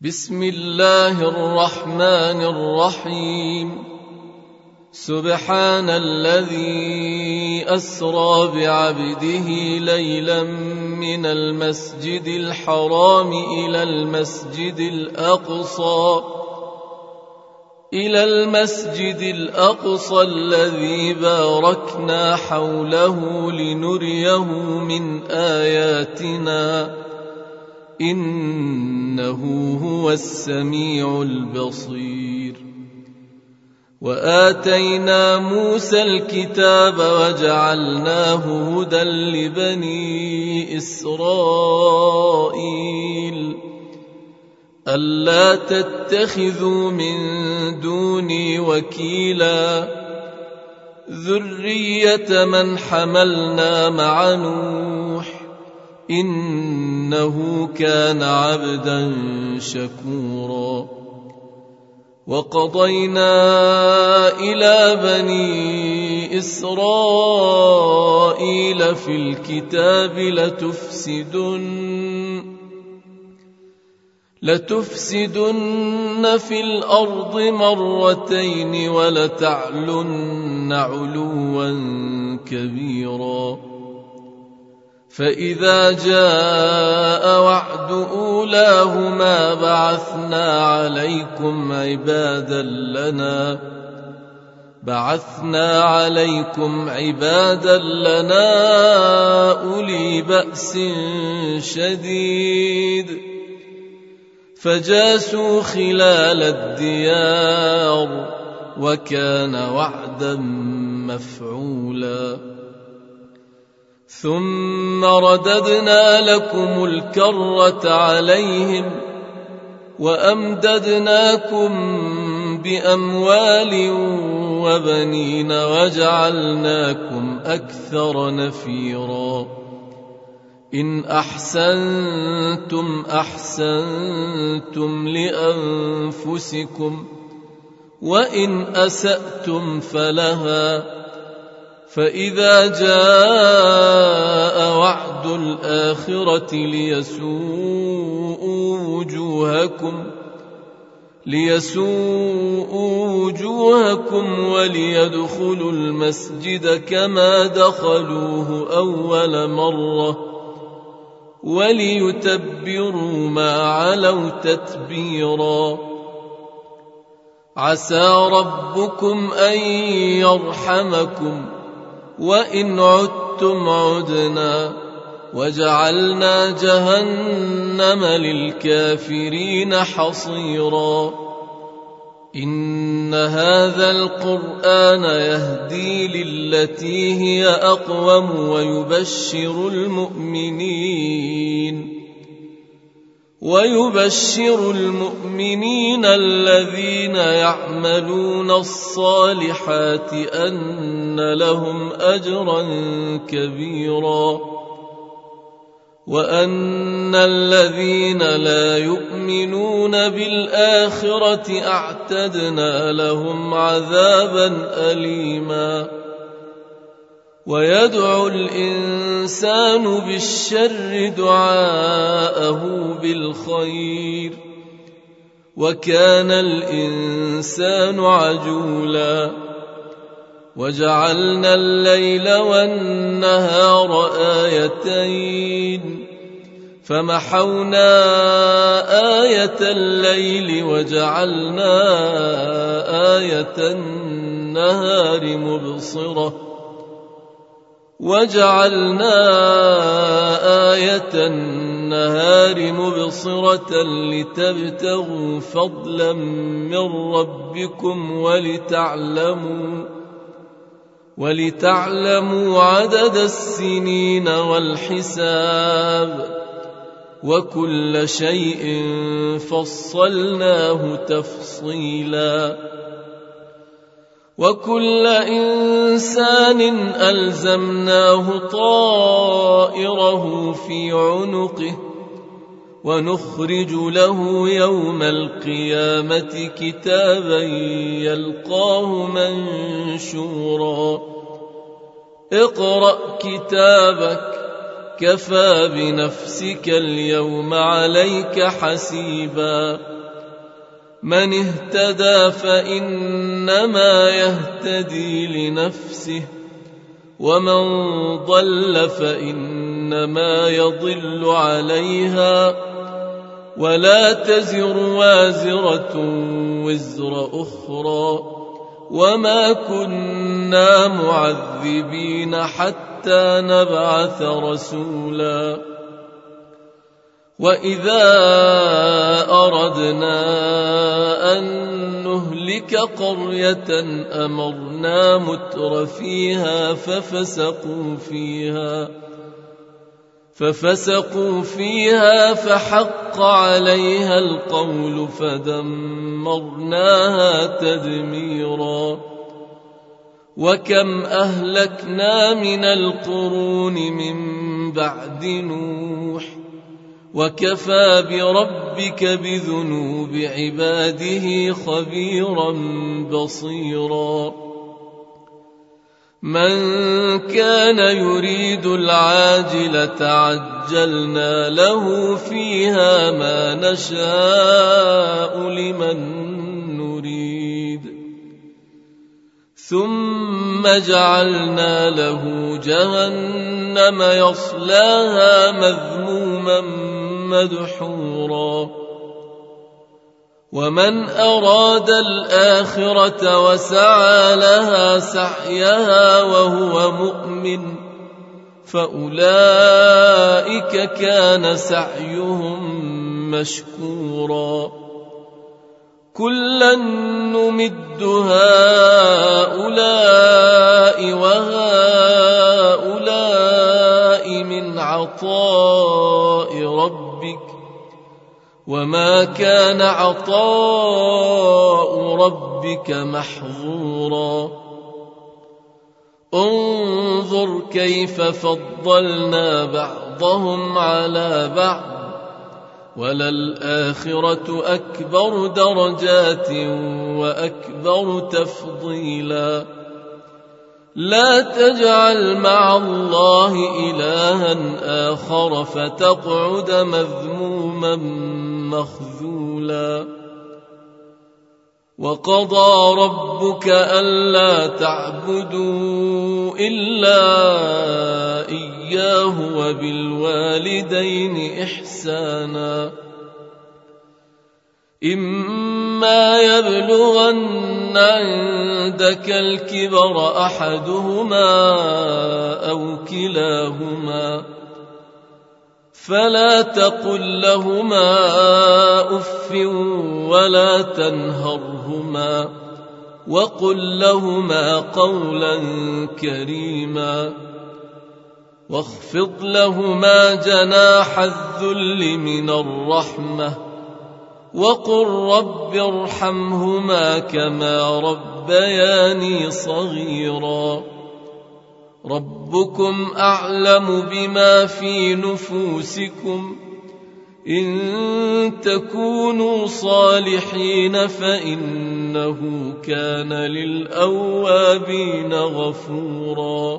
بسم الله الرحمن الرحيم. سبحان الذي أسرى بعبده ليلا من المسجد الحرام إلى المسجد الأقصى الذي باركنا حوله لنريه من آياتنا إنه هو السميع البصير. وآتينا موسى الكتاب وجعلناه هدى لبني إسرائيل ألا تتخذوا من دوني وكيلا ذرية من حملنا مع نوح إنه كان عبدا شكورا. وقضينا إلى بني إسرائيل في الكتاب لتفسدن في الأرض مرتين ولتعلن علوا كبيرا. فإذا جاء وعد أولاهما بعثنا عليكم عبادا لنا أولي بأس شديد فجاسوا خلال الديار وكان وعدا مفعولا. ثم رددنا لكم الكرة عليهم وأمددناكم بأموال وبنين وجعلناكم أكثر نفيرا. إن أحسنتم أحسنتم لأنفسكم وإن أسأتم فلها. فإذا جاء وعد الآخرة ليسوءوا وجوهكم وليدخلوا المسجد كما دخلوه أول مرة وليتبروا ما علوا تتبيرا. عسى ربكم أن يرحمكم وإن عدتم عدنا وجعلنا جهنم للكافرين حصيرا. إن هذا القرآن يهدي للتي هي أقوم ويبشر المؤمنين الذين يعملون الصالحات أن لهم أجرا كبيرا وأن الذين لا يؤمنون بالآخرة أعتدنا لهم عذابا أليما. ويدعو الإنسان بالشر دعاءه بالخير وكان الإنسان عجولا. وجعلنا الليل والنهار آيتين فمحونا آية الليل وجعلنا آية النهار مبصرة لتبتغوا فضلا من ربكم ولتعلموا عدد السنين والحساب وكل شيء فصلناه تفصيلا. وكل إنسان ألزمناه طائره في عنقه ونخرج له يوم القيامة كتابا يلقاه منشورا. اقرأ كتابك كفى بنفسك اليوم عليك حسيبا من اهتدى فإنما يهتدي لنفسه ومن ضل فإنما يضل عليها ولا تزر وازرة وزر أخرى وما كنا معذبين حتى نبعث رسولا وإذا أردنا أن نهلك قرية أمرنا متر فيها ففسقوا فيها فحق عليها القول فدمرناها تدميرا وكم أهلكنا من القرون من بعد نوح وكفى بربك بذنوب عباده خبيرا بصيرا من كان يريد العاجلة عجلنا له فيها ما نشاء لمن نريد ثم جعلنا له جهنم يصلاها مذموما مدحورا ومن أراد الآخرة وسعى لها سعيها وهو مؤمن فأولئك كان سعيهم مشكورا كلا نمد هؤلاء وهؤلاء من عطاء ربك وما كان عطاء ربك محظورا انظر كيف فضلنا بعضهم على بعض وللآخرة أكبر درجات وأكبر تفضيلا لا تجعل مع الله إلها آخر فتقعد مذموما مخذولا وقضى ربك ألا تعبدوا إلا إياه وبالوالدين إحسانا إما يبلغن عندك الكبر أحدهما أو كلاهما فلا تقل لهما أف ولا تنهرهما وقل لهما قولا كريما واخفض لهما جناح الذل من الرحمة وقل رب ارحمهما كما ربياني صغيرا ربكم أعلم بما في نفوسكم إن تكونوا صالحين فإنه كان للأوابين غفورا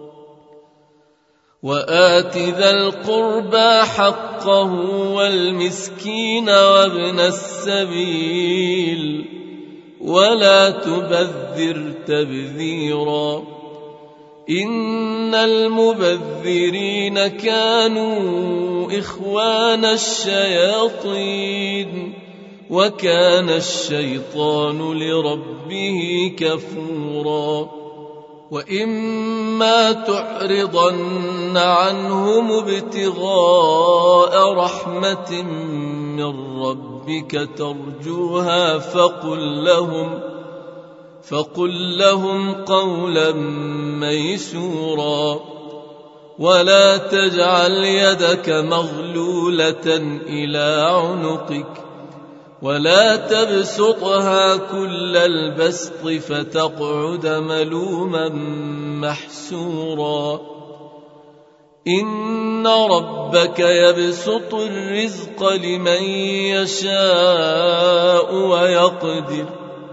وآت ذا القربى حقه والمسكين وابن السبيل ولا تبذر تبذيرا إن المبذرين كانوا إخوان الشياطين وكان الشيطان لربه كفورا وإما تعرضن عنهم ابتغاء رحمة من ربك ترجوها فقل لهم قولا ميسورا ولا تجعل يدك مغلولة إلى عنقك ولا تبسطها كل البسط فتقعد ملوما محسورا إن ربك يبسط الرزق لمن يشاء ويقدر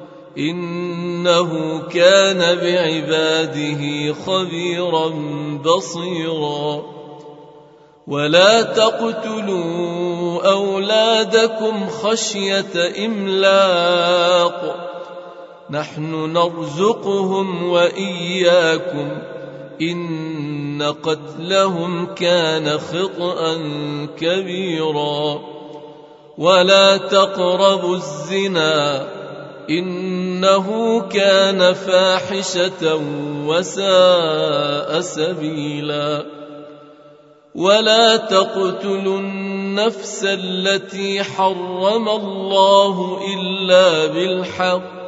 إنه كان بعباده خبيرا بصيرا ولا تقتلوا أولادكم خشية إملاق نحن نرزقهم وإياكم إن قتلهم كان خطأ كبيرا ولا تقربوا الزنا إنه كان فاحشة وساء سبيلا ولا تقتلوا النفس التي حرم الله إلا بالحق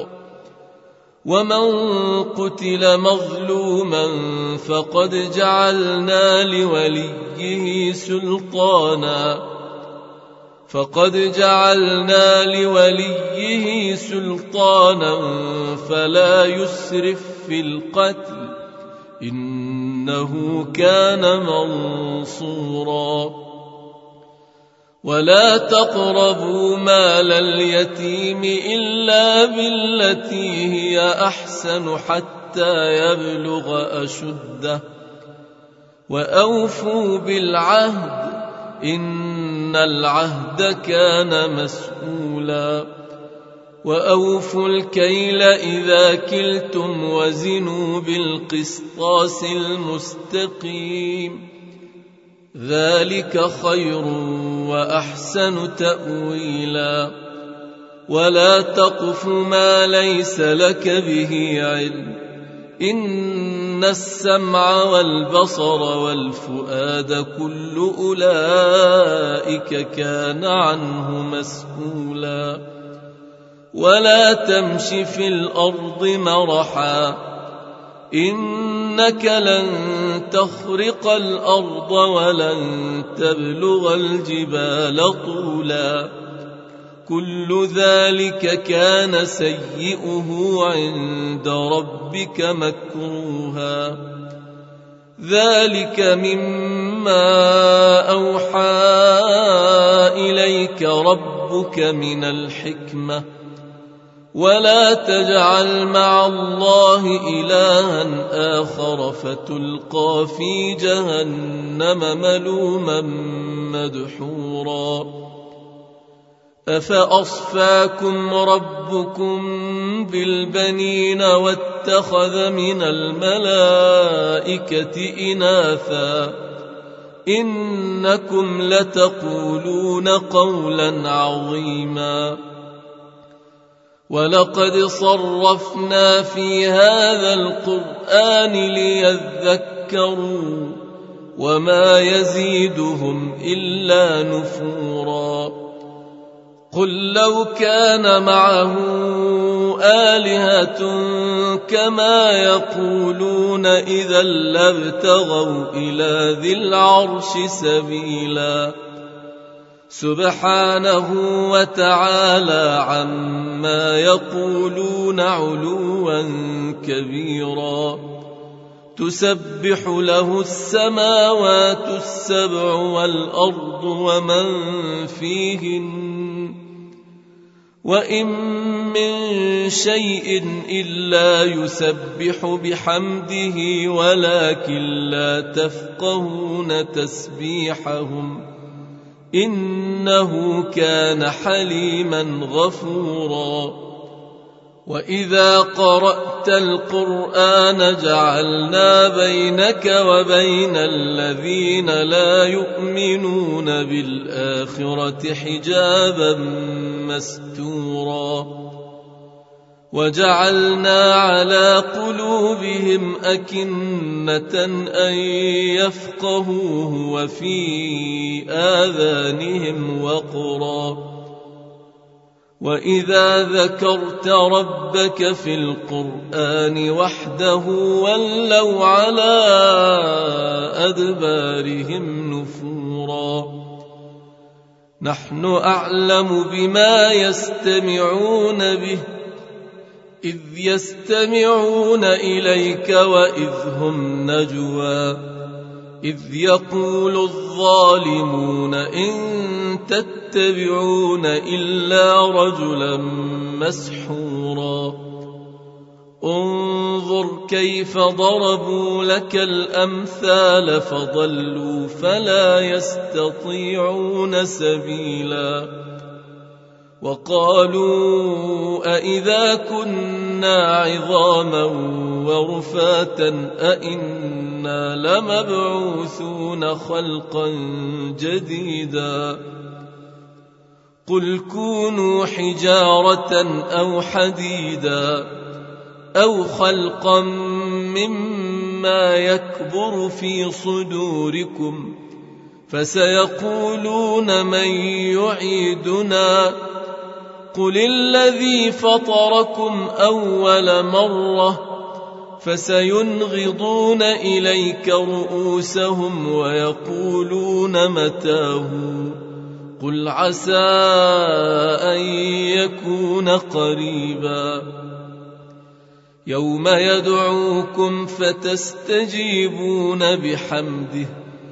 ومن قتل مظلوما فقد جعلنا لوليه سلطانا فلا يسرف في القتل إنه كان منصورا ولا تقربوا مال اليتيم إلا بالتي هي أحسن حتى يبلغ أشده وأوفوا بالعهد إن العهد كان مسؤولا وأوفوا الكيل إذا كلتم وزنوا بالقسطاس المستقيم ذلك خير وأحسن تأويلا ولا تقف ما ليس لك به علم إن السمع والبصر والفؤاد كل أولئك كان عنه مسؤولا ولا تمش في الأرض مرحا إنك لن تخرق الأرض ولن تبلغ الجبال طولا كل ذلك كان سيئه عند ربك مكروها ذلك مما أوحى إليك ربك من الحكمة ولا تجعل مع الله إلها آخر فتلقى في جهنم ملوما مدحورا أفأصفاكم ربكم بالبنين واتخذ من الملائكة إناثا إنكم لتقولون قولا عظيما ولقد صرفنا في هذا القرآن ليذكروا وما يزيدهم إلا نفورا قل لو كان معه آلهة كما يقولون إذا لابتغوا إلى ذي العرش سبيلا سبحانه وتعالى عما يقولون علوا كبيرا تسبح له السماوات السبع والأرض ومن فيهن وإن من شيء إلا يسبح بحمده ولكن لا تفقهون تسبيحهم إنه كان حليما غفورا وإذا قرأت القرآن جعلنا بينك وبين الذين لا يؤمنون بالآخرة حجابا مستورا وجعلنا على قلوبهم أكنة أن يفقهوه وفي آذانهم وقرا وإذا ذكرت ربك في القرآن وحده ولوا على أدبارهم نفورا نحن أعلم بما يستمعون به إذ يستمعون إليك وإذ هم نجوى إذ يقول الظالمون إن تتبعون إلا رجلا مسحورا انظر كيف ضربوا لك الأمثال فضلوا فلا يستطيعون سبيلا وقالوا أئذا كنا عظاما ورفاتا أئنا لمبعوثون خلقا جديدا قل كونوا حجارة أو حديدا أو خلقا مما يكبر في صدوركم فسيقولون من يعيدنا قل الذي فطركم أول مرة فسينغضون إليك رؤوسهم ويقولون متاه قل عسى أن يكون قريبا يوم يدعوكم فتستجيبون بحمده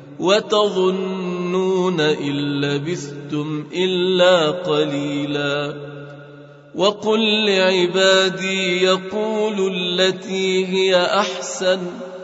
وتظنون إن لبثتم إلا قليلا وقل لعبادي يقولوا التي هي أحسن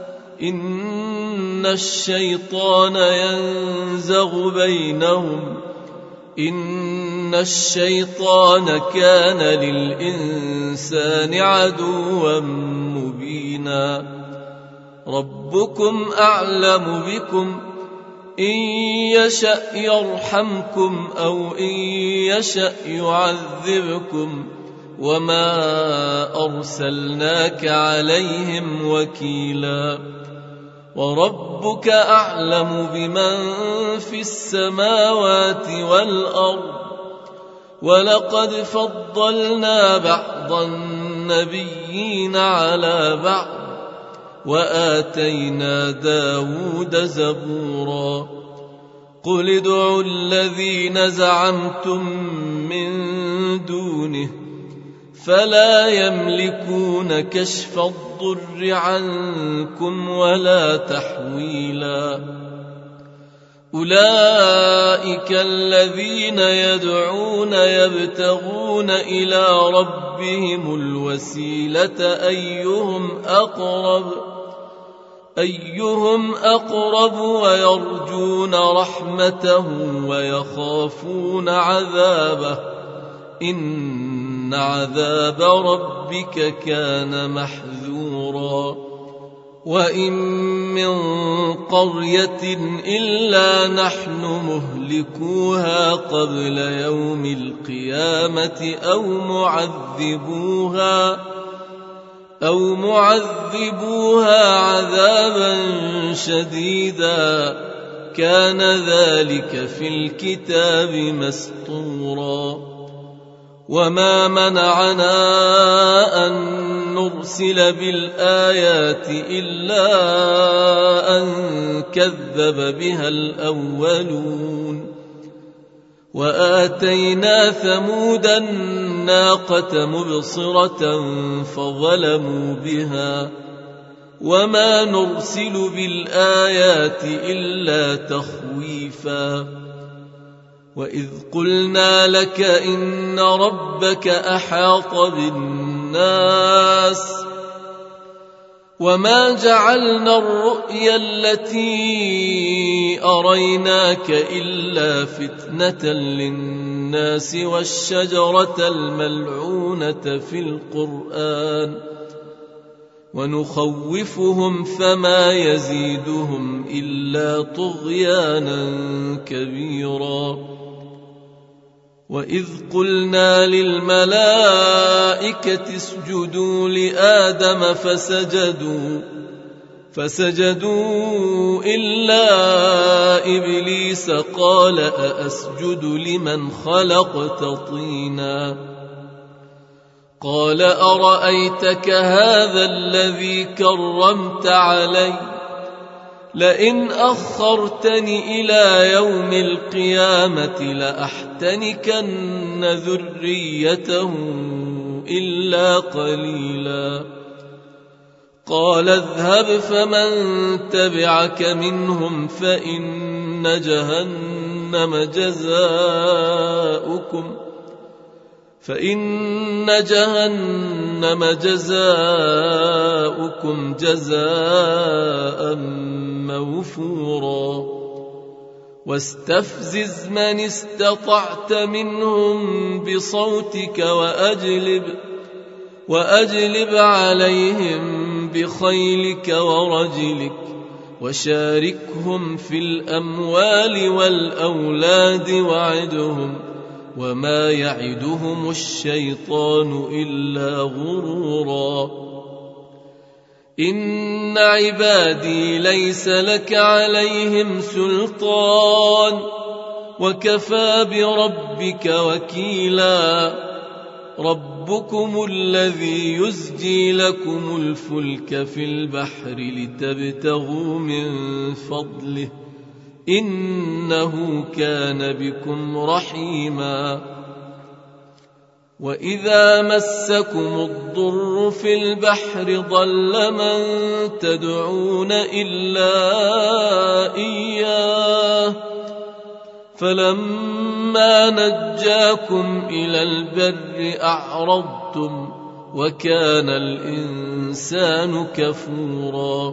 إن الشيطان ينزغ بينهم إن الشيطان كان للإنسان عدوا مبينا ربكم أعلم بكم إن يشأ يرحمكم أو إن يشأ يعذبكم وما أرسلناك عليهم وكيلا وربك أعلم بمن في السماوات والأرض ولقد فضلنا بعض النبيين على بعض وآتينا داود زبورا قل ادعوا الذين زعمتم من دونه فلا يملكون كشف الضر عنكم ولا تحويلا أولئك الذين يدعون يبتغون إلى ربهم الوسيلة أيهم أقرب ويرجون رحمته ويخافون عذابه إن عذاب ربك كان محذورا وإن من قرية إلا نحن مهلكوها قبل يوم القيامة أو معذبوها عذابا شديدا كان ذلك في الكتاب مسطورا وما منعنا أن نرسل بالآيات إلا أن كذب بها الأولون وآتينا ثمود الناقة مبصرة فظلموا بها وما نرسل بالآيات إلا تخويفا وإذ قلنا لك إن ربك أحاط بالناس وما جعلنا الرؤيا التي أريناك إلا فتنة للناس والشجرة الملعونة في القرآن ونخوفهم فما يزيدهم إلا طغيانا كبيرا وإذ قلنا للملائكة اسجدوا لآدم فسجدوا إلا إبليس قال أأسجد لمن خلقت طينا قال أرأيتك هذا الذي كرمت علي لئن أخرتني إلى يوم القيامة لأحتنكن ذريته إلا قليلا قال اذهب فمن تبعك منهم فإن جهنم جزاؤكم فإن جهنم جزاؤكم جزاء موفورا واستفزز من استطعت منهم بصوتك وأجلب عليهم بخيلك ورجلك وشاركهم في الأموال والأولاد وعدهم وما يعدهم الشيطان إلا غرورا إن عبادي ليس لك عليهم سلطان وكفى بربك وكيلا ربكم الذي يزجي لكم الفلك في البحر لتبتغوا من فضله إنه كان بكم رحيما وإذا مسكم الضر في البحر ضل من تدعون إلا إياه فلما نجاكم إلى البر أعرضتم وكان الإنسان كفورا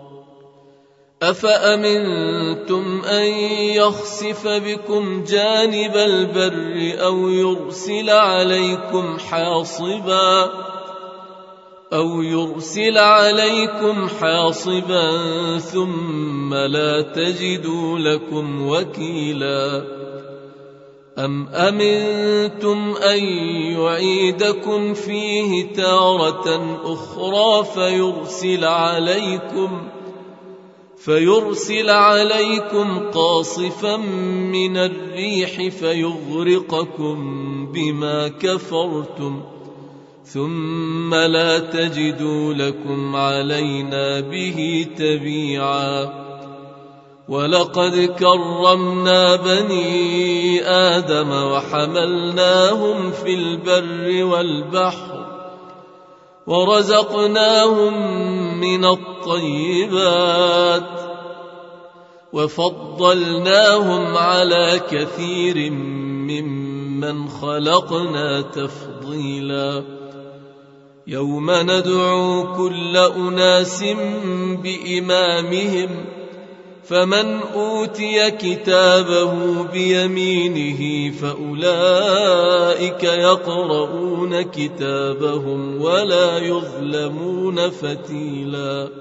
أفأمنتم أن يخسف بكم جانب البر أو يرسل عليكم حاصبا ثم لا تجدوا لكم وكيلا أم أمنتم أن يعيدكم فيه تارة أخرى فيرسل عليكم قاصفا من الريح فيغرقكم بما كفرتم ثم لا تجدوا لكم علينا به تبيعا ولقد كرمنا بني آدم وحملناهم في البر والبحر ورزقناهم من الطيبات وفضلناهم على كثير ممن خلقنا تفضيلا يوم ندعو كل أناس بإمامهم فمن أوتي كتابه بيمينه فأولئك يقرؤون كتابهم ولا يظلمون فتيلا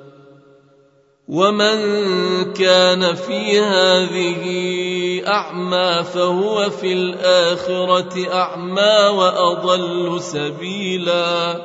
ومن كان في هذه أعمى فهو في الآخرة أعمى وأضل سبيلا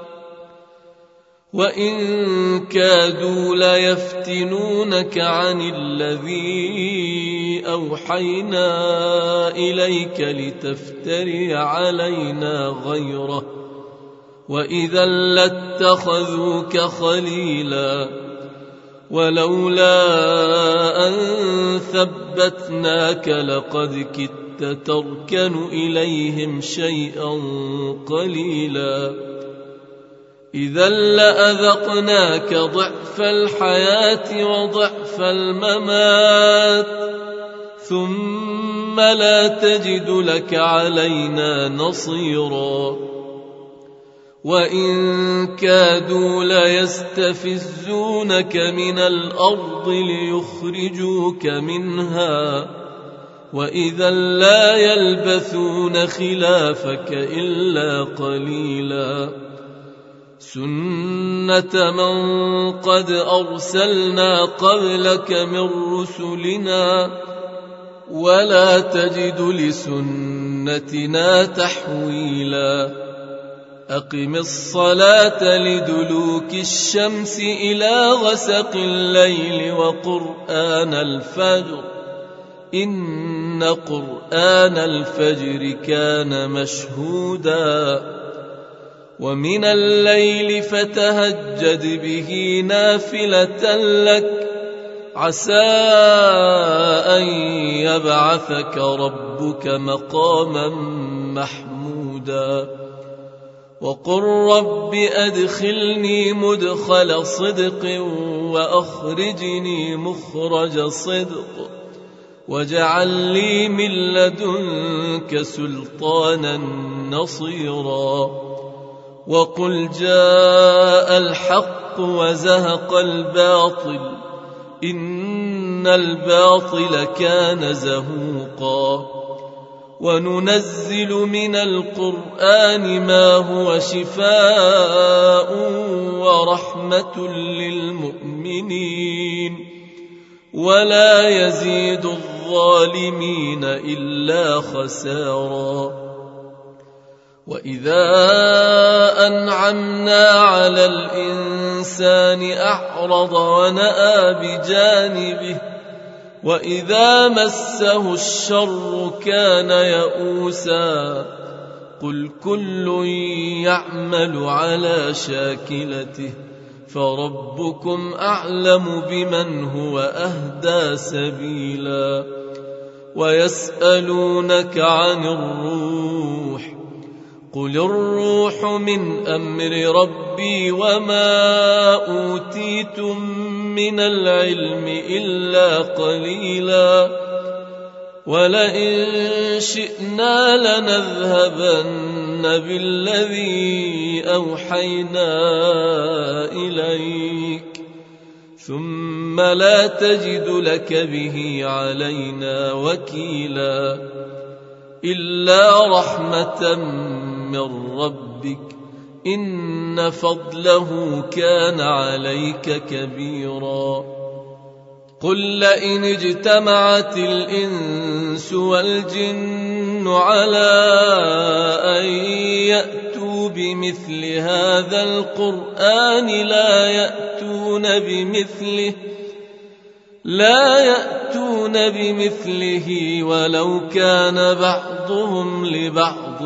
وإن كادوا ليفتنونك عن الذي أوحينا إليك لتفتري علينا غيره وإذا لاتخذوك خليلا ولولا أن ثبتناك لقد كدت تركن إليهم شيئا قليلا إذا لأذقناك ضعف الحياة وضعف الممات ثم لا تجد لك علينا نصيرا وإن كادوا ليستفزونك من الأرض ليخرجوك منها وإذا لا يلبثون خلافك إلا قليلا سنة من قد أرسلنا قبلك من رسلنا ولا تجد لسنتنا تحويلا أقم الصلاة لدلوك الشمس إلى غسق الليل وقرآن الفجر إن قرآن الفجر كان مشهودا ومن الليل فتهجد به نافلة لك عسى أن يبعثك ربك مقاما محمودا وقل رب أدخلني مدخل صدق وأخرجني مخرج صدق واجعل لي من لدنك سلطانا نصيرا وقل جاء الحق وزهق الباطل إن الباطل كان زهوقا وننزل من القرآن ما هو شفاء ورحمة للمؤمنين ولا يزيد الظالمين إلا خسارا وإذا أنعمنا على الإنسان أعرض ونأى بجانبه وإذا مسه الشر كان يئوسا قل كل يعمل على شاكلته فربكم أعلم بمن هو أهدى سبيلا ويسألونك عن الروح قل الروح من أمر ربي وما أوتيتم من العلم إلا قليلا ولئن شئنا لنذهبن بالذي أوحينا إليك ثم لا تجد لك به علينا وكيلا إلا رحمة من ربك إن فضله كان عليك كبيرا قل لئن اجتمعت الإنس والجن على أن يأتوا بمثل هذا القرآن لا يأتون بمثله ولو كان بعضهم لبعض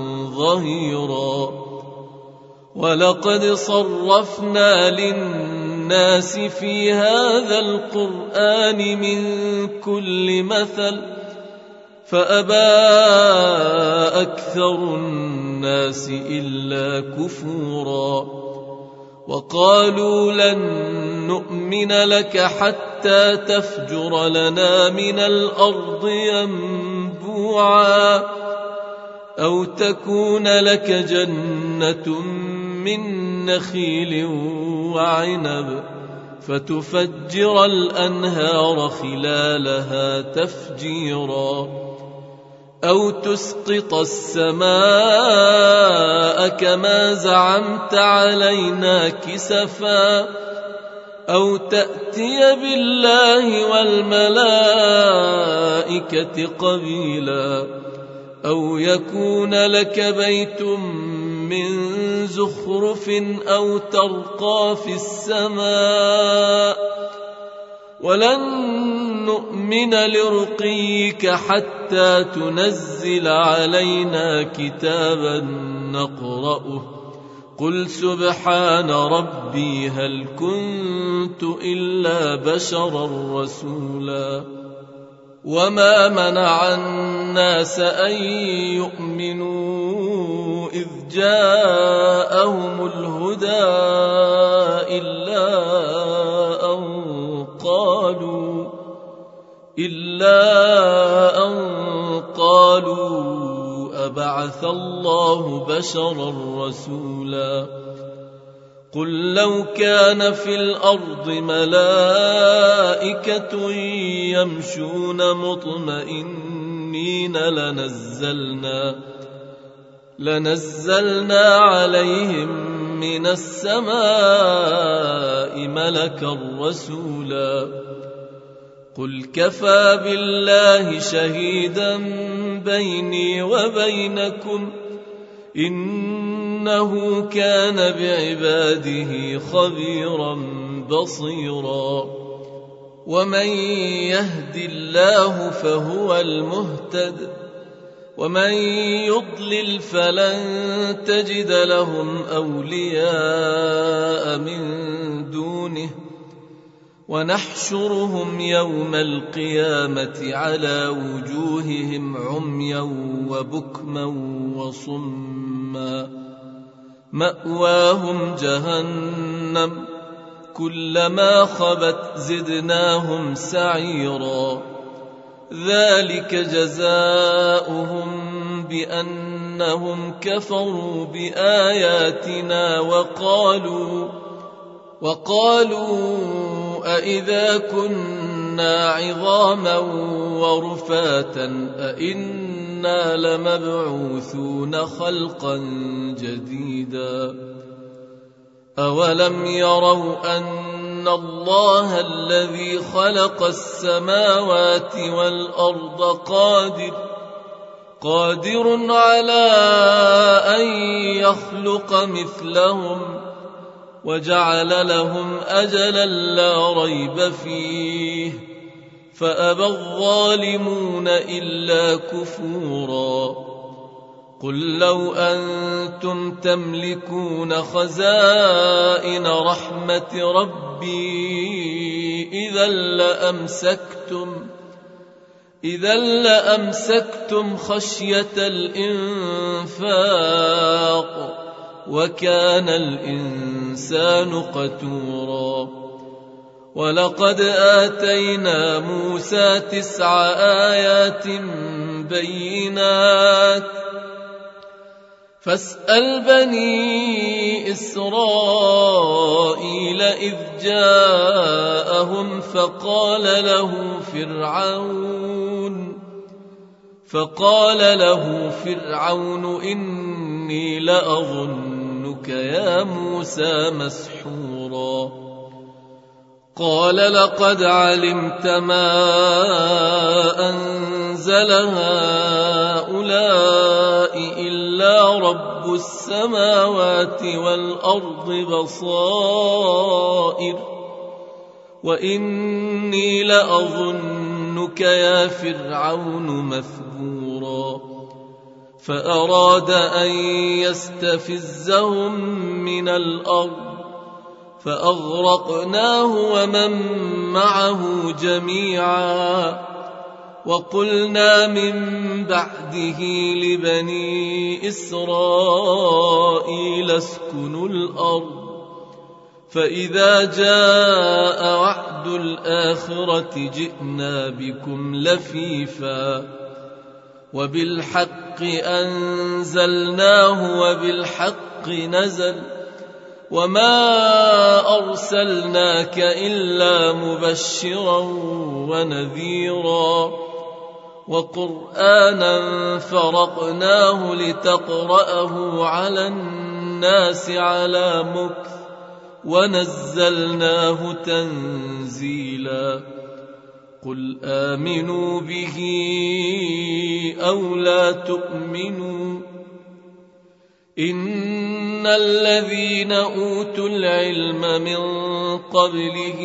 ظهيرا ولقد صرفنا للناس في هذا القرآن من كل مثل فأبى أكثر الناس إلا كفورا وقالوا لن نؤمن لك حتى تفجر لنا من الأرض ينبوعا أو تكون لك جنة من نخيل وعنب فتفجر الأنهار خلالها تفجيرا أو تسقط السماء كما زعمت علينا كسفا أو تأتي بالله والملائكة قبيلا أو يكون لك بيت من زخرف أو ترقى في السماء ولن نؤمن لرقيك حتى تنزل علينا كتابا نقرأه قل سبحان ربي هل كنت إلا بشرا رسولا وما منع الناس أن يؤمنوا إذ جاءهم الهدى إلا أن قالوا أبعث الله بشرا رسولا قل لو كان في الأرض ملائكة يمشون مطمئنين لنزلنا عليهم من السماء ملكا رسولا قل كفى بالله شهيدا بيني وبينكم إنه كان بعباده خبيرا بصيرا ومن يهد الله فهو المهتد ومن يضلل فلن تجد لهم أولياء من دونه ونحشرهم يوم القيامة على وجوههم عميا وبكما وصما مأواهم جهنم كلما خبت زدناهم سعيرا ذلك جزاؤهم بأنهم كفروا بآياتنا وقالوا أإذا كنا عظاما ورفاتا أإنا لمبعوثون خلقا جديدا أولم يروا أن الله الذي خلق السماوات والأرض قادر على أن يخلق مثلهم وجعل لهم أجلا لا ريب فيه فأبى الظالمون إلا كفورا قل لو أنتم تملكون خزائن رحمة ربي إذا لأمسكتم خشية الإنفاق وكان الإنسان قتورا ولقد آتينا موسى 9 آيات بينات فاسأل بني إسرائيل إذ جاءهم فقال له فرعون إني لأظنك يا موسى مسحورا قال لقد علمت ما أنزل هؤلاء إلا رب السماوات والأرض بصائر وإني لأظنك يا فرعون مثبورا فأراد أن يستفزهم من الأرض فأغرقناه ومن معه جميعا وقلنا من بعده لبني إسرائيل اسكنوا الأرض فإذا جاء وعد الآخرة جئنا بكم لفيفا وبالحق أنزلناه وبالحق نزل وما أرسلناك إلا مبشرا ونذيرا وقرآنا فرقناه لتقرأه على الناس على مكث ونزلناه تنزيلا قل آمنوا به أو لا تؤمنوا إن الذين أوتوا العلم من قبله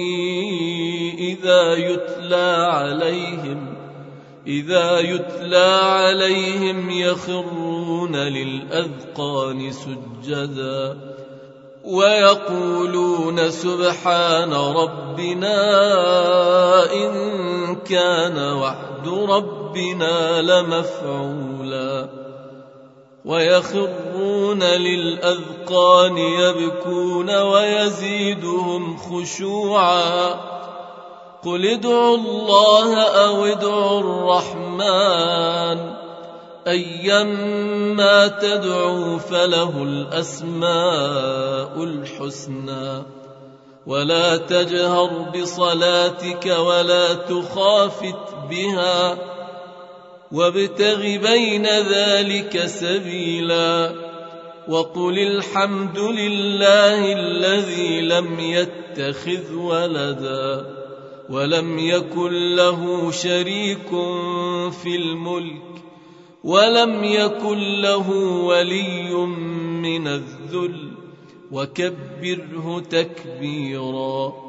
إذا يتلى عليهم يخرون للأذقان سجدا ويقولون سبحان ربنا إن كان وعد ربنا لمفعولا ويخرون للأذقان يبكون ويزيدهم خشوعا قل ادعوا الله أو ادعوا الرحمن أيما تدعوا فله الأسماء الحسنى ولا تجهر بصلاتك ولا تخافت بها وابتغ بين ذلك سبيلا وقل الحمد لله الذي لم يتخذ ولدا ولم يكن له شريك في الملك ولم يكن له ولي من الذل وكبره تكبيرا